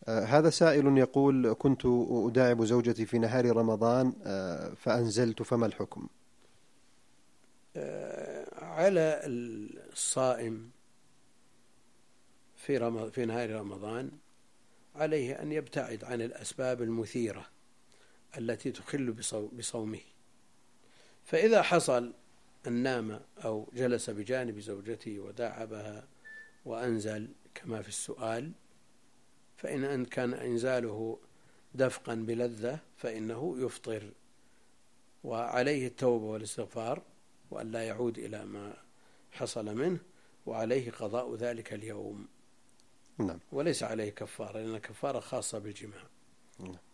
هذا سائل يقول: كنت أداعب زوجتي في نهار رمضان فأنزلت، فما الحكم؟ على الصائم في نهار رمضان عليه أن يبتعد عن الأسباب المثيرة التي تخل بصومه، فإذا حصل أن نام أو جلس بجانب زوجته وداعبها وأنزل كما في السؤال، فإن كان إنزاله دفقا بلذة فإنه يفطر، وعليه التوبة والاستغفار وأن لا يعود إلى ما حصل منه، وعليه قضاء ذلك اليوم. نعم. وليس عليه كفارة، لأن كفارة خاصة بالجماع. نعم.